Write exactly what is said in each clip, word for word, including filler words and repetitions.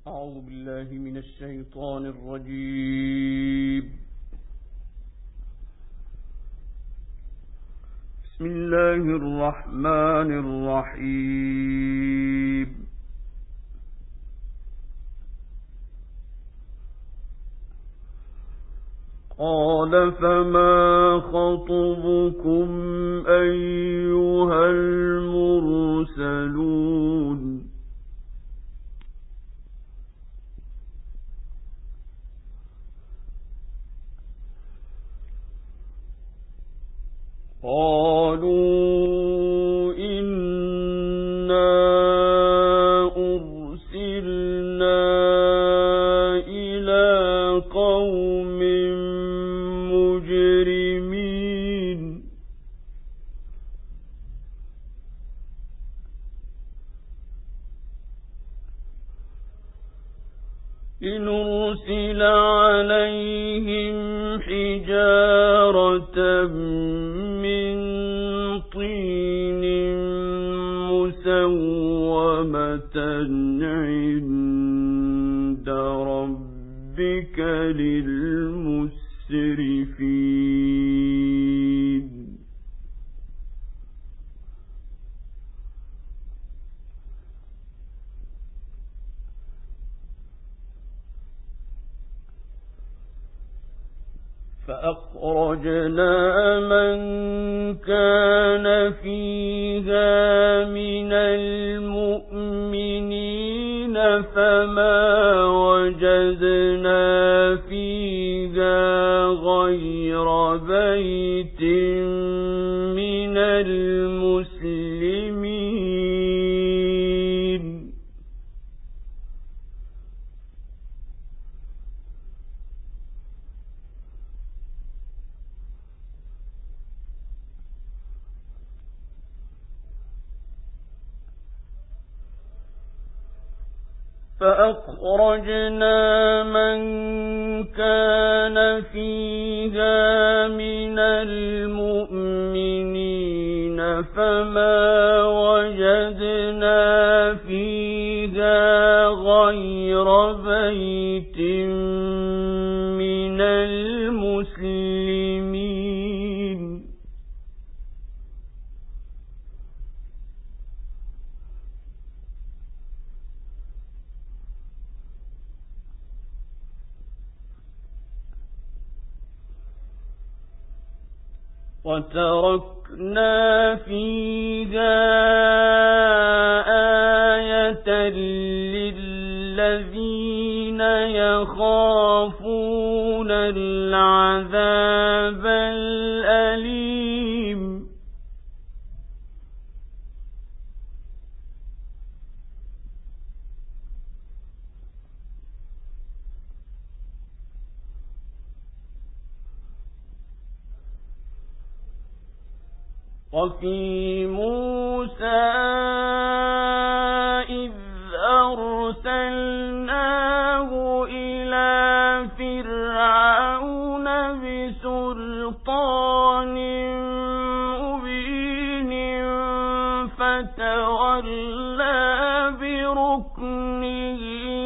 أعوذ بالله من الشيطان الرجيم. بسم الله الرحمن الرحيم. قال فما خطبكم أيها المرسلون قالوا إنا أرسلنا إلى قوم مجرمين لنرسل عليهم حجارة من طين مسومة عند ربك للمسرفين فأخرجنا من كان فيها من المؤمنين فما وجدنا فيها غير بيت من المسلمين فأخرجنا من كان فيها من المؤمنين فما وجدنا فيها غير بيت من المسلمين وتركنا فيها آية للذين يخافون العذاب الأليم وفي موسى إذ أرسلناه إلى فرعون بسلطان مبين فتولى بركنه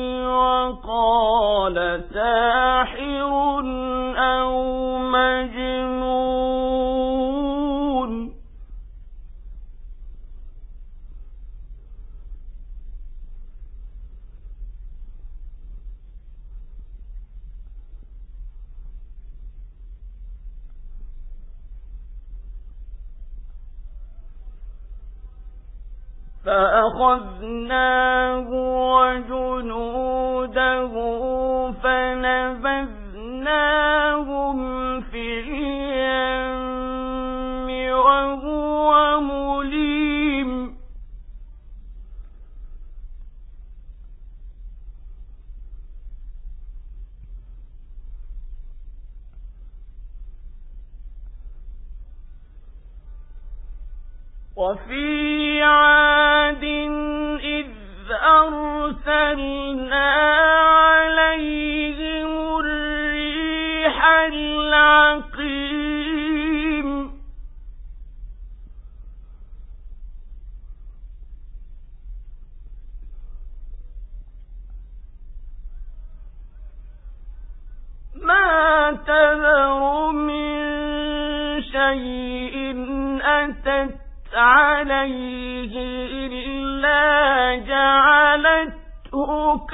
وقال ساحر أو مجنون فأخذناه وجنوده فنبذناهم في اليم وهو مليم وفي عاد إذ أرسلنا عليهم الريح العقيم إلا جعلته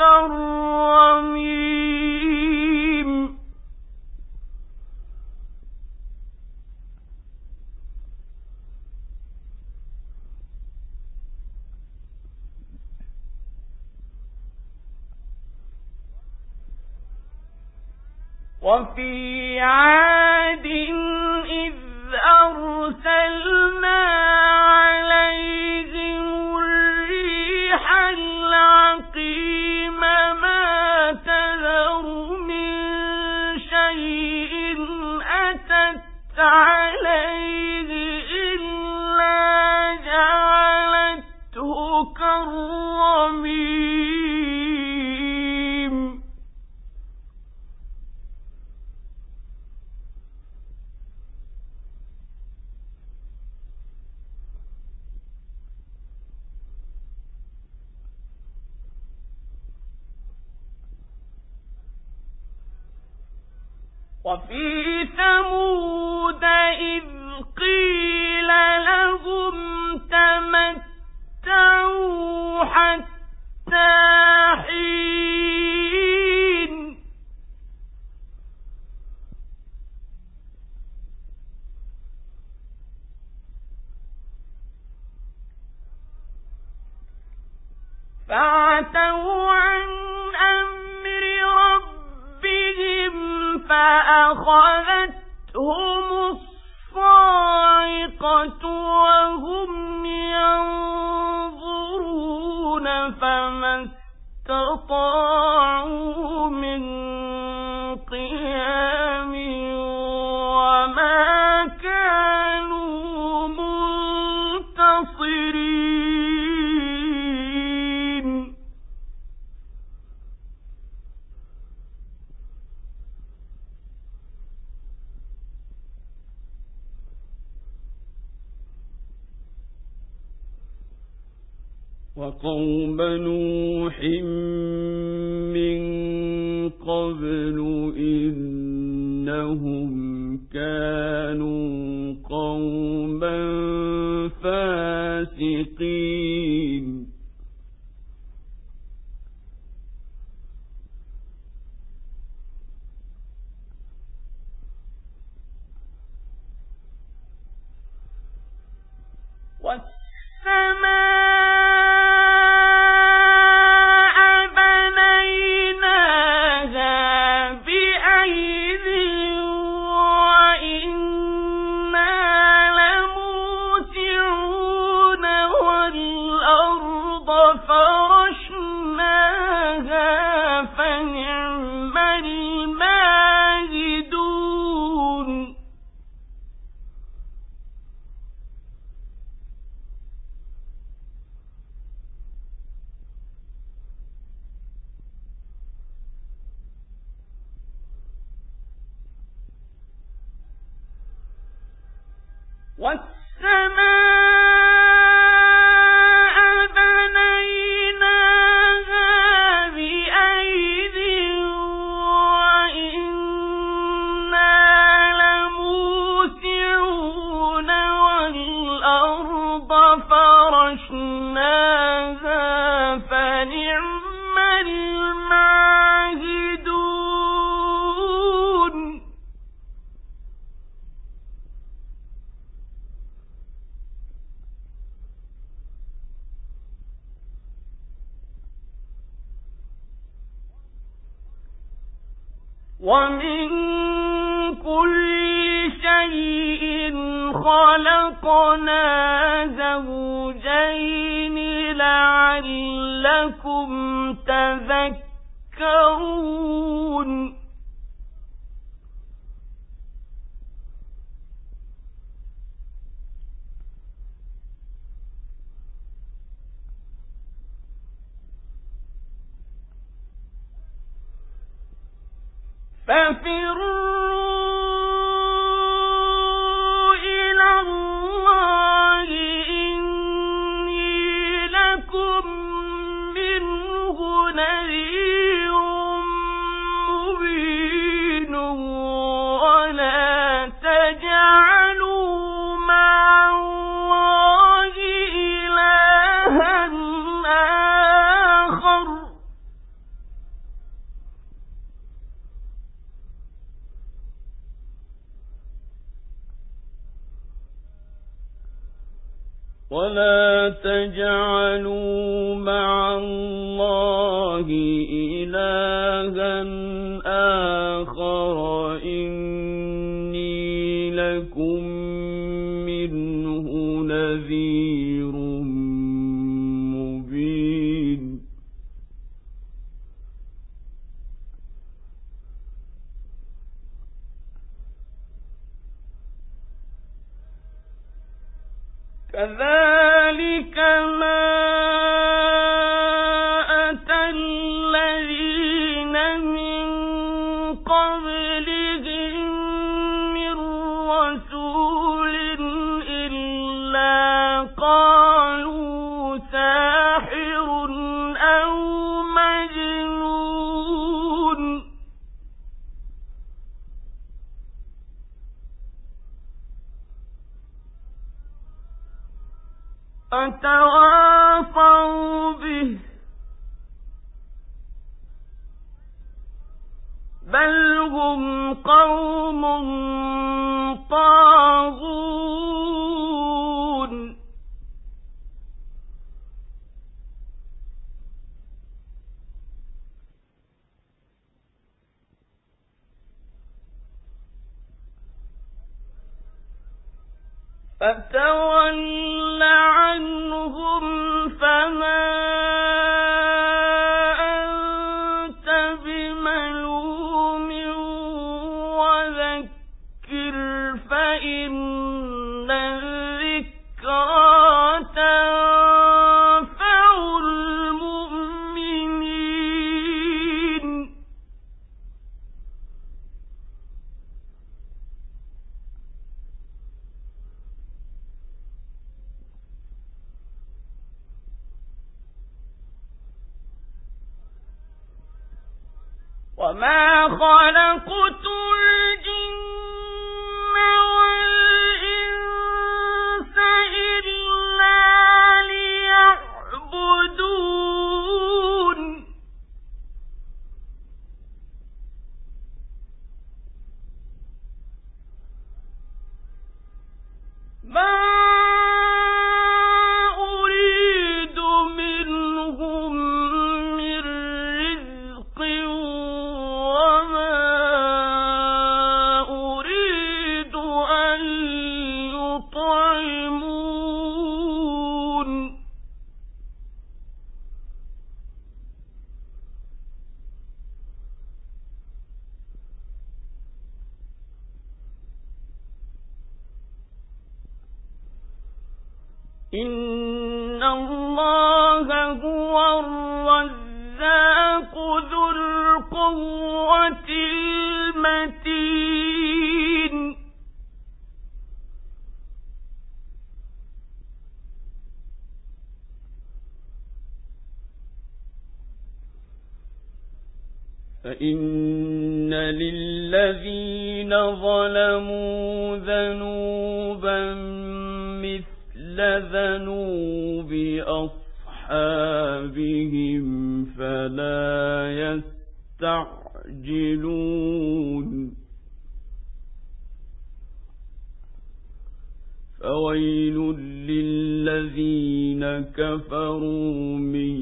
كالرميم وفي عاد إذ أرسلنا عليهم الريح العقيم ما تذر من شيء أتت عليه إلا جعلته كالرميم وفي ثمود إذ قيل لهم تمتعوا حتى حين فعتوا عن أمر ربهم فأخذتهم الصاعقة وهم ينظرون فما استطاعوا من قيام وما كانوا منتصرين وقوم نوح من قبل إنهم كانوا قوما فاسقين والسماء والسماء بنيناها بأيد وإنا لموسعون والأرض فرشناها فنعم الماهدون ومن كل شيء خلقنا زوجين لعلكم تذكرون ففروا إلى الله إني لكم منه نذير مبين ولا تجعلوا مع الله إلها ولا تجعلوا مع الله إلها آخر إني لكم منه نذير مبين كذلك ما أتى الذين من قبلهم من رسول إلا قالوا ساحر أو مجنون أتواصوا به بل هم قوم طاغون فتول عنهم فما أنت بملوم وذكر فإن الذكرى تنفع المؤمنين وما خلقت الجن والإنس إلا ليعبدون ما أريد منهم من رزق وما أريد أن يطعمون إن الله هو الرزاق ذو القوة المتين فإن للذين ظلموا ذنوبا مثل ذنوب أصحابهم فلا يستعجلون فويل للذين كفروا من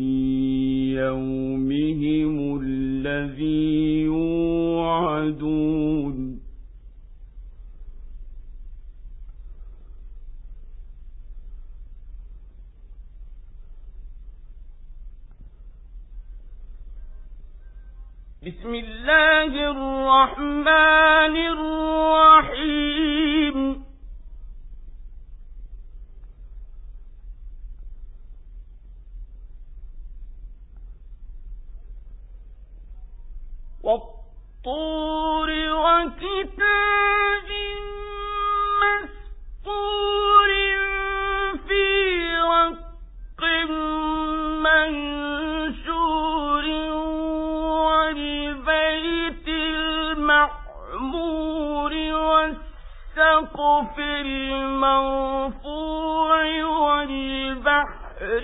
يومهم الذي يوعدون بسم الله الرحمن الرحيم والطور وكتاب مسطور في رق منشور والبيت المعمور والسقف المرفوع والبحر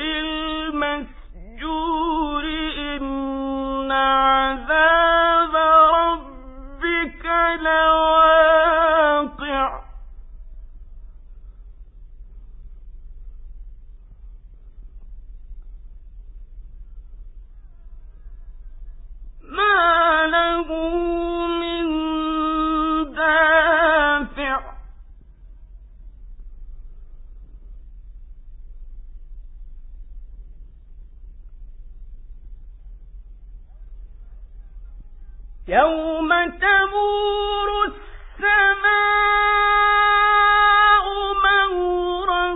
المسجور إن عذاب ربك لواقع يوم تمور السماء مورا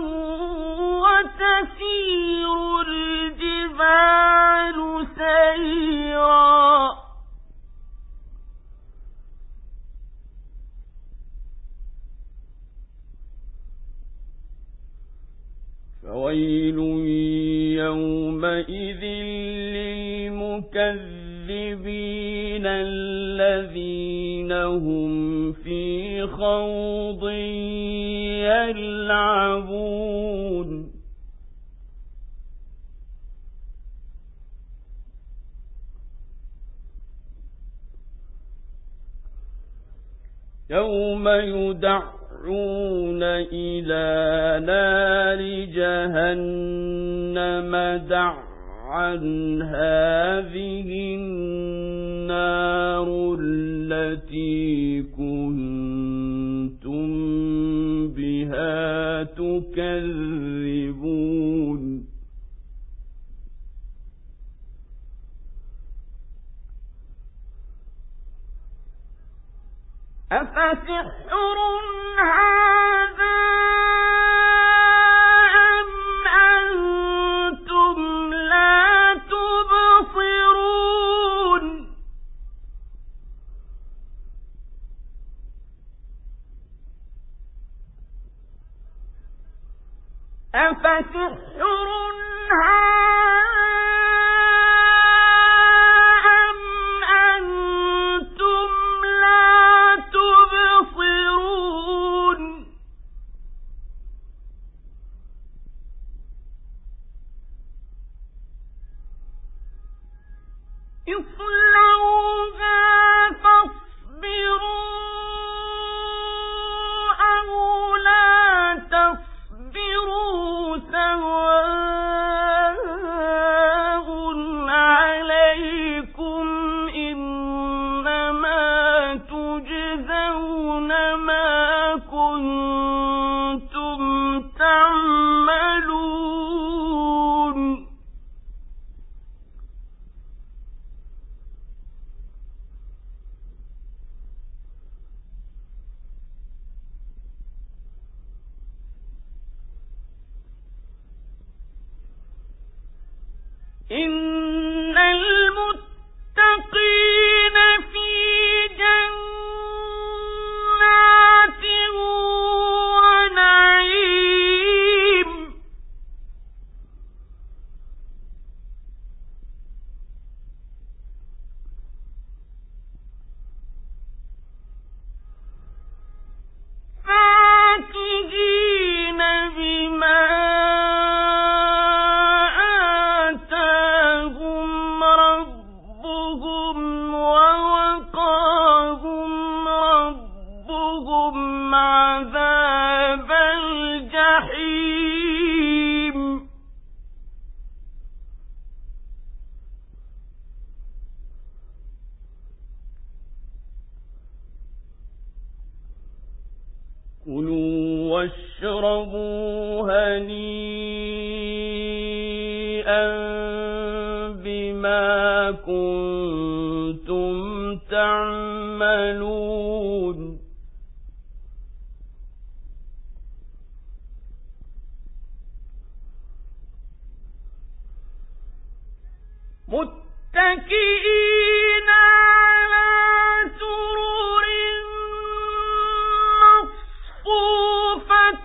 وتسير الجبال سيرا فويل يومئذ للمكذبين الذين هم في خوض يلعبون يوم يدعون إلى نار جهنم دعا هذه النار التي كنتم بها تكذبون أفسحر هذا أم أنتم لا تبصرون أفسحر هذا اصلوها فاصبروا أو لا تصبروا سواء عليكم إنما تجزون ما كنتم تعملون إن المتقين في جنات ونعيم فاكهين بما عذاب الجحيم كلوا واشربوا هنيئا بما كنتم تعملون متكئين على سرر مصفوفة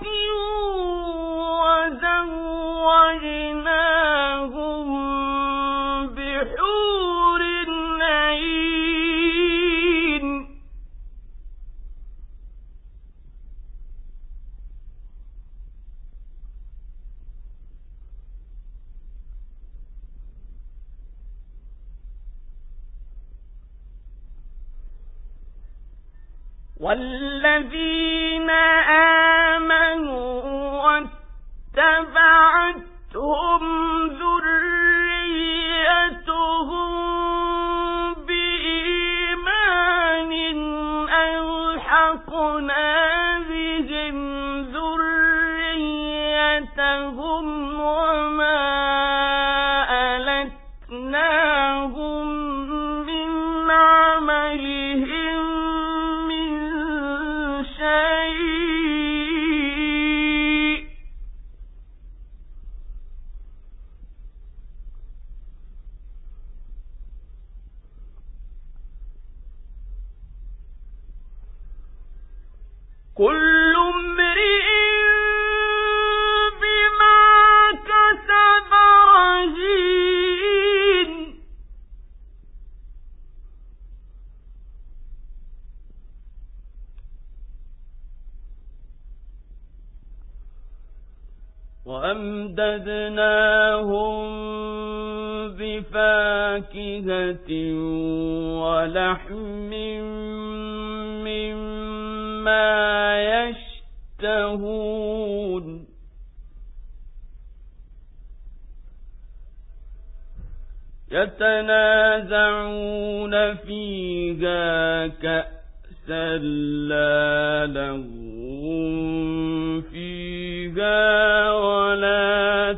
وزوجناهم بحور عين والذين آمنوا واتبعتهم ذريتهم بإيمان ألحقنا بهم ذريتهم وما ألتناهم من عمل كل امرئ بما كسب رهين وأمددناهم بفاكهة ولحم مما يشتهون يتنازعون فيها كأسا لا لغو فيها ولا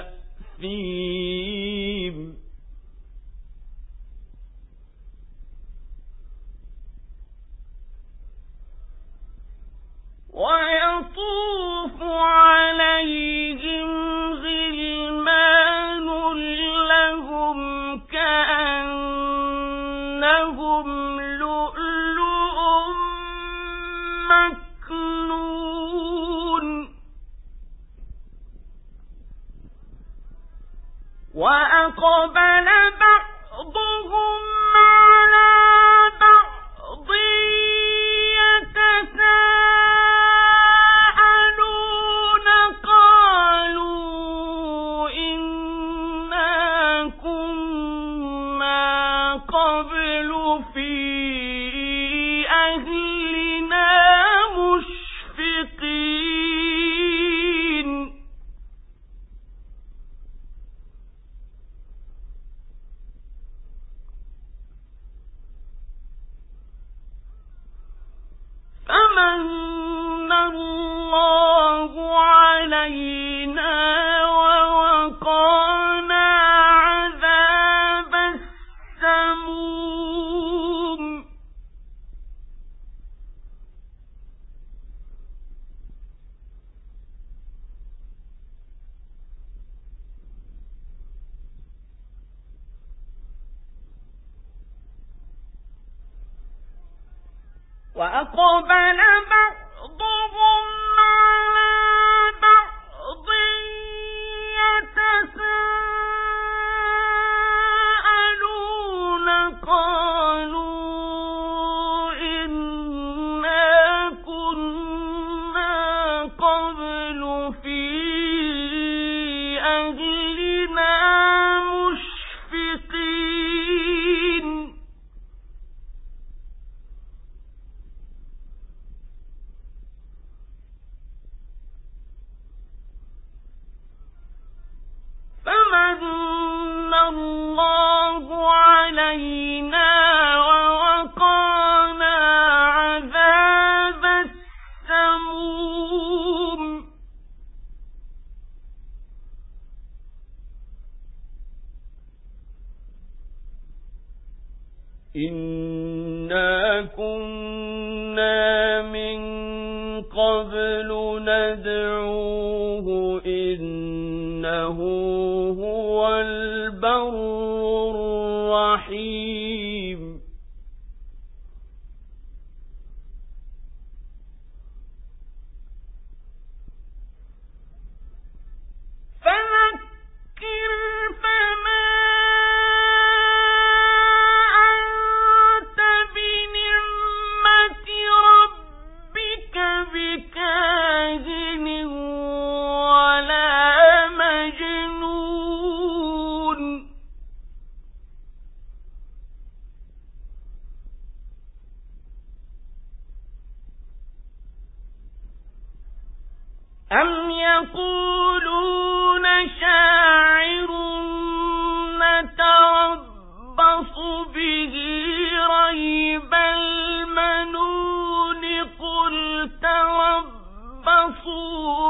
تأثيم ويطوف عليهم غلمان لهم كأنهم لؤلؤ مكنون وأقبل بعضهم على بعض يتساءلون قالوا إنا كنا قبل في أهلنا مشفقين فمن الله علينا ووقانا عذاب السموم وأقبل بعضهم على بعض يتساءلون قالوا إنا كنا قبل في أهلنا مشفقين فمن الله علينا ووقانا عذاب السموم إنا كنا من قبل ندعوه إنه هو البر الرحيم فذكر فما أنت بنعمة ربك بكاهن ولا مجنون أم يقولون شاعر نتربص به ريب المنون قل تربصوا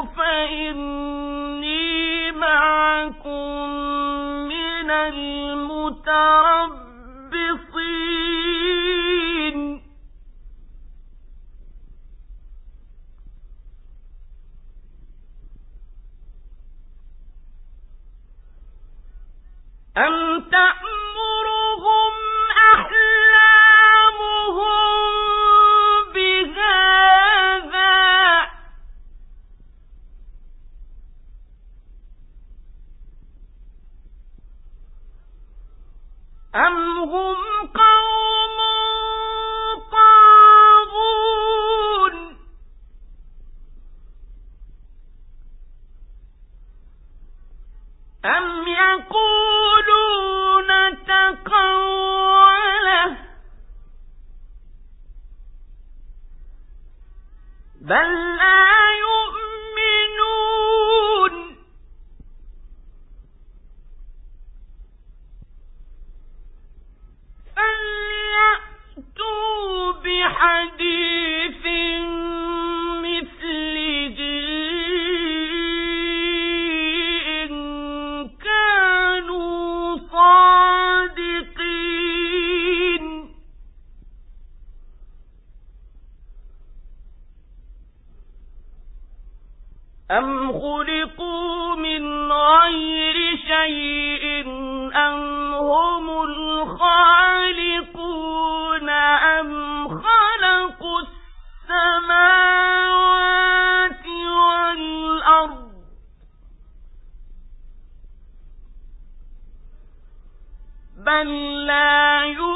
فإني معكم من المتربصين أم تأمرهم أحلامهم بهذا أم هم قوم طاغون أم يقولون تقوله بل لا يؤمنون فليأتوا بحديث مثله إن كانوا صادقين أم خلقوا من غير شيء أم هم الخالقون أم خلقوا السماوات والأرض بل لا يؤمنون